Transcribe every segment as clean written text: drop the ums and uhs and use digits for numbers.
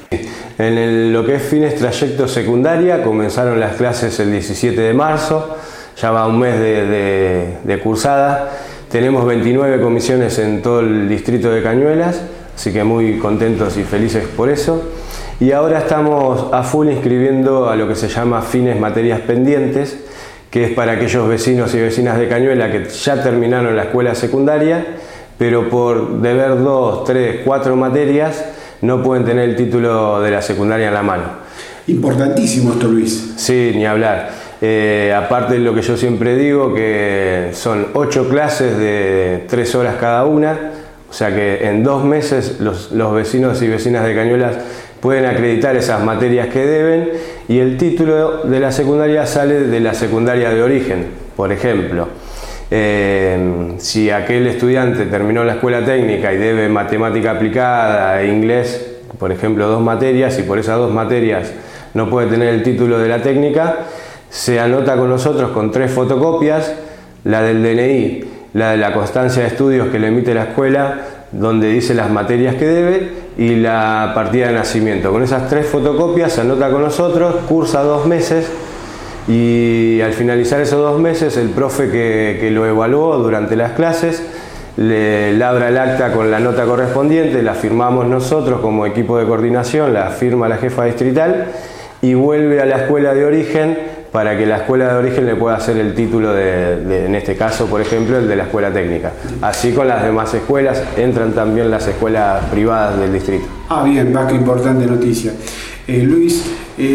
En lo que es fines trayecto secundaria, comenzaron las clases el 17 de marzo, ya va un mes de cursada. Tenemos 29 comisiones en todo el distrito de Cañuelas, así que muy contentos y felices por eso. Y ahora estamos a full inscribiendo a lo que se llama fines materias pendientes, que es para aquellos vecinos y vecinas de Cañuelas que ya terminaron la escuela secundaria, pero por deber 2, 3, 4 materias no pueden tener el título de la secundaria en la mano. Importantísimo esto, Luis. Sí, ni hablar. Aparte de lo que yo siempre digo, que son 8 clases de 3 horas cada una, o sea que en 2 meses los vecinos y vecinas de Cañuelas pueden acreditar esas materias que deben, y el título de la secundaria sale de la secundaria de origen. Por ejemplo, si aquel estudiante terminó la escuela técnica y debe matemática aplicada e inglés, por ejemplo, 2 materias, y por esas 2 materias no puede tener el título de la técnica, se anota con nosotros con 3 fotocopias, la del DNI, la de la constancia de estudios que le emite la escuela, donde dice las materias que debe, y la partida de nacimiento. Con esas 3 fotocopias se anota con nosotros, cursa 2 meses, y al finalizar esos 2 meses el profe que lo evaluó durante las clases le labra el acta con la nota correspondiente, la firmamos nosotros como equipo de coordinación, la firma la jefa distrital y vuelve a la escuela de origen para que la escuela de origen le pueda hacer el título en este caso, por ejemplo, el de la escuela técnica. Así con las demás escuelas, entran también las escuelas privadas del distrito. Bien, qué importante noticia. Luis,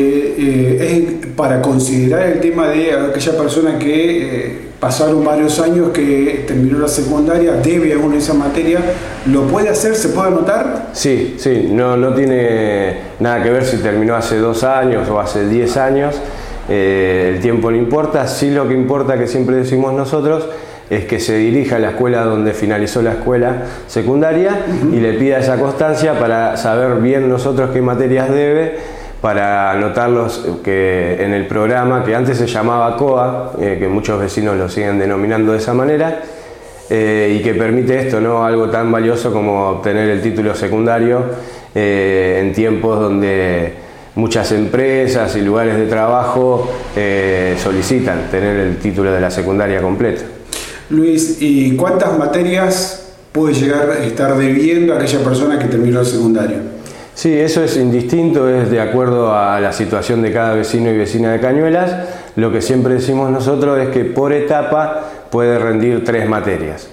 es para considerar el tema de aquella persona que pasaron varios años, que terminó la secundaria, debe alguna de esa materia, ¿lo puede hacer? ¿Se puede anotar? Sí, no tiene nada que ver si terminó hace 2 años o hace 10 años. El tiempo no importa, sí lo que importa, que siempre decimos nosotros, es que se dirija a la escuela donde finalizó la escuela secundaria y le pida esa constancia para saber bien nosotros qué materias debe, para anotarlos en el programa que antes se llamaba COA, que muchos vecinos lo siguen denominando de esa manera, y que permite esto, ¿no? Algo tan valioso como obtener el título secundario en tiempos donde muchas empresas y lugares de trabajo solicitan tener el título de la secundaria completa. Luis, ¿y cuántas materias puede llegar a estar debiendo a aquella persona que terminó el secundario? Sí, eso es indistinto, es de acuerdo a la situación de cada vecino y vecina de Cañuelas. Lo que siempre decimos nosotros es que por etapa puede rendir 3 materias.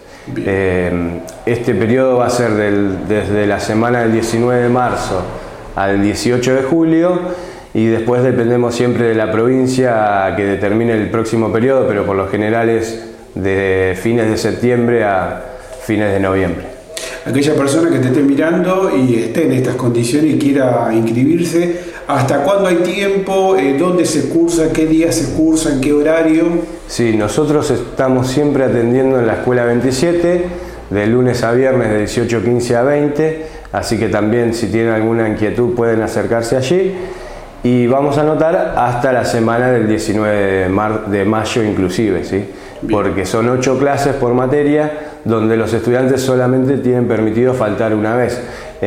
Este periodo va a ser desde la semana del 19 de marzo al 18 de julio, y después dependemos siempre de la provincia que determine el próximo periodo, pero por lo general es de fines de septiembre a fines de noviembre. Aquella persona que te esté mirando y esté en estas condiciones y quiera inscribirse, ¿hasta cuándo hay tiempo? ¿Dónde se cursa? ¿Qué día se cursa? ¿En qué horario? Sí, nosotros estamos siempre atendiendo en la Escuela 27, de lunes a viernes de 18:15 a 20, así que también si tienen alguna inquietud pueden acercarse allí, y vamos a anotar hasta la semana del 19 de mayo inclusive, ¿sí? Porque son 8 clases por materia, donde los estudiantes solamente tienen permitido faltar una vez.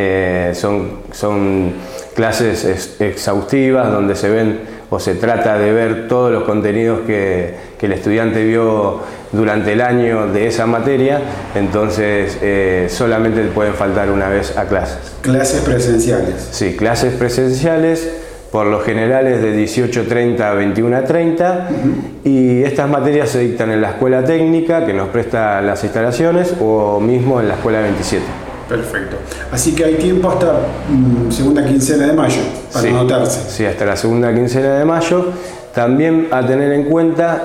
Son clases exhaustivas donde se ven o se trata de ver todos los contenidos que el estudiante vio durante el año de esa materia, entonces solamente pueden faltar una vez a clases. ¿Clases presenciales? Sí, clases presenciales, por lo general es de 18:30 a 21:30, y estas materias se dictan en la escuela técnica que nos presta las instalaciones o mismo en la escuela 27. Perfecto. Así que hay tiempo hasta segunda quincena de mayo para anotarse. Sí, hasta la segunda quincena de mayo. También a tener en cuenta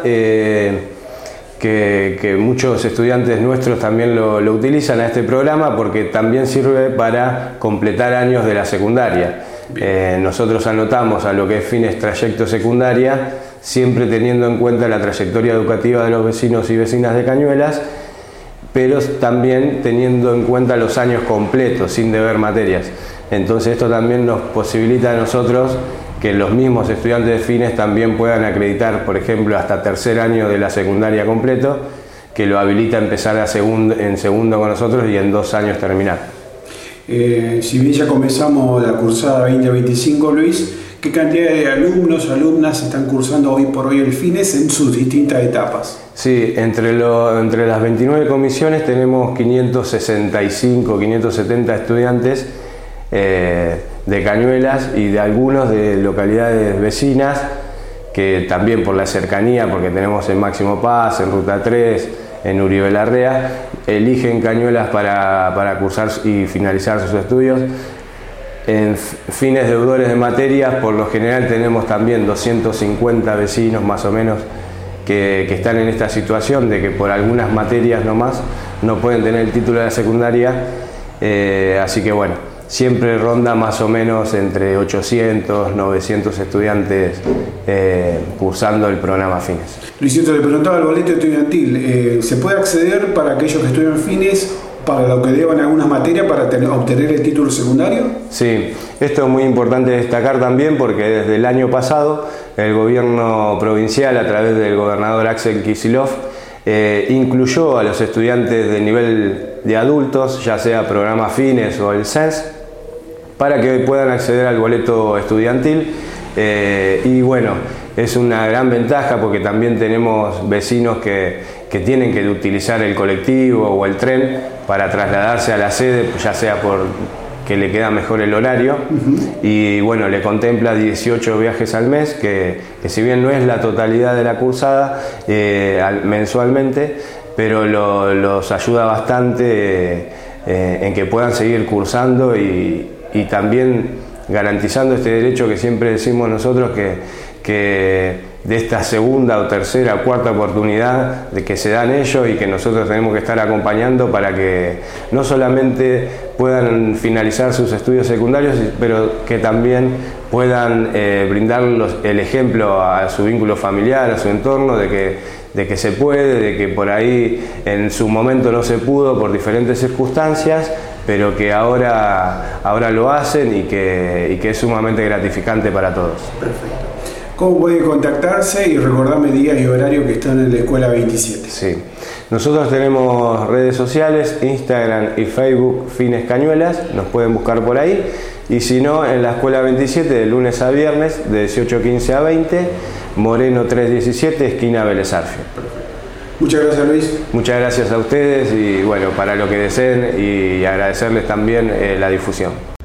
que muchos estudiantes nuestros también lo utilizan a este programa, porque también sirve para completar años de la secundaria. Nosotros anotamos a lo que es fines trayecto secundaria, siempre teniendo en cuenta la trayectoria educativa de los vecinos y vecinas de Cañuelas, pero también teniendo en cuenta los años completos, sin deber materias. Entonces esto también nos posibilita a nosotros que los mismos estudiantes de fines también puedan acreditar, por ejemplo, hasta 3er año de la secundaria completo, que lo habilita a empezar en segundo con nosotros y en 2 años terminar. Si bien ya comenzamos la cursada 2025, Luis, ¿qué cantidad de alumnos, alumnas están cursando hoy por hoy el FINES en sus distintas etapas? Sí, entre las 29 comisiones tenemos 565, 570 estudiantes de Cañuelas y de algunos de localidades vecinas, que también por la cercanía, porque tenemos en Máximo Paz, en Ruta 3, en Uribe Larrea, eligen Cañuelas para cursar y finalizar sus estudios. En fines deudores de materias, por lo general tenemos también 250 vecinos más o menos que están en esta situación de que por algunas materias nomás no pueden tener el título de la secundaria, así que bueno, siempre ronda más o menos entre 800, 900 estudiantes cursando el programa FINES. Luisito, le preguntaba el boleto estudiantil, ¿se puede acceder para aquellos que estudian FINES para lo que deban algunas materias para obtener el título secundario? Sí, esto es muy importante destacar también porque desde el año pasado el gobierno provincial, a través del gobernador Axel Kicillof, incluyó a los estudiantes del nivel de adultos, ya sea programa FINES o el CENS, para que puedan acceder al boleto estudiantil. Y bueno, es una gran ventaja porque también tenemos vecinos que tienen que utilizar el colectivo o el tren para trasladarse a la sede, ya sea por que le queda mejor el horario, y bueno, le contempla 18 viajes al mes, que si bien no es la totalidad de la cursada mensualmente, pero los ayuda bastante en que puedan seguir cursando y también garantizando este derecho que siempre decimos nosotros que de esta segunda o tercera o cuarta oportunidad de que se dan ellos y que nosotros tenemos que estar acompañando para que no solamente puedan finalizar sus estudios secundarios, pero que también puedan brindar el ejemplo a su vínculo familiar, a su entorno, de que se puede, de que por ahí en su momento no se pudo por diferentes circunstancias, pero que ahora lo hacen y que es sumamente gratificante para todos. Perfecto. ¿Cómo puede contactarse? Y recordarme días y horarios que están en la Escuela 27. Sí, nosotros tenemos redes sociales, Instagram y Facebook FINES Cañuelas, nos pueden buscar por ahí, y si no, en la Escuela 27 de lunes a viernes de 18:15 a 20, Moreno 317, esquina Vélez Arfiel. Muchas gracias, Luis. Muchas gracias a ustedes y bueno, para lo que deseen, y agradecerles también la difusión.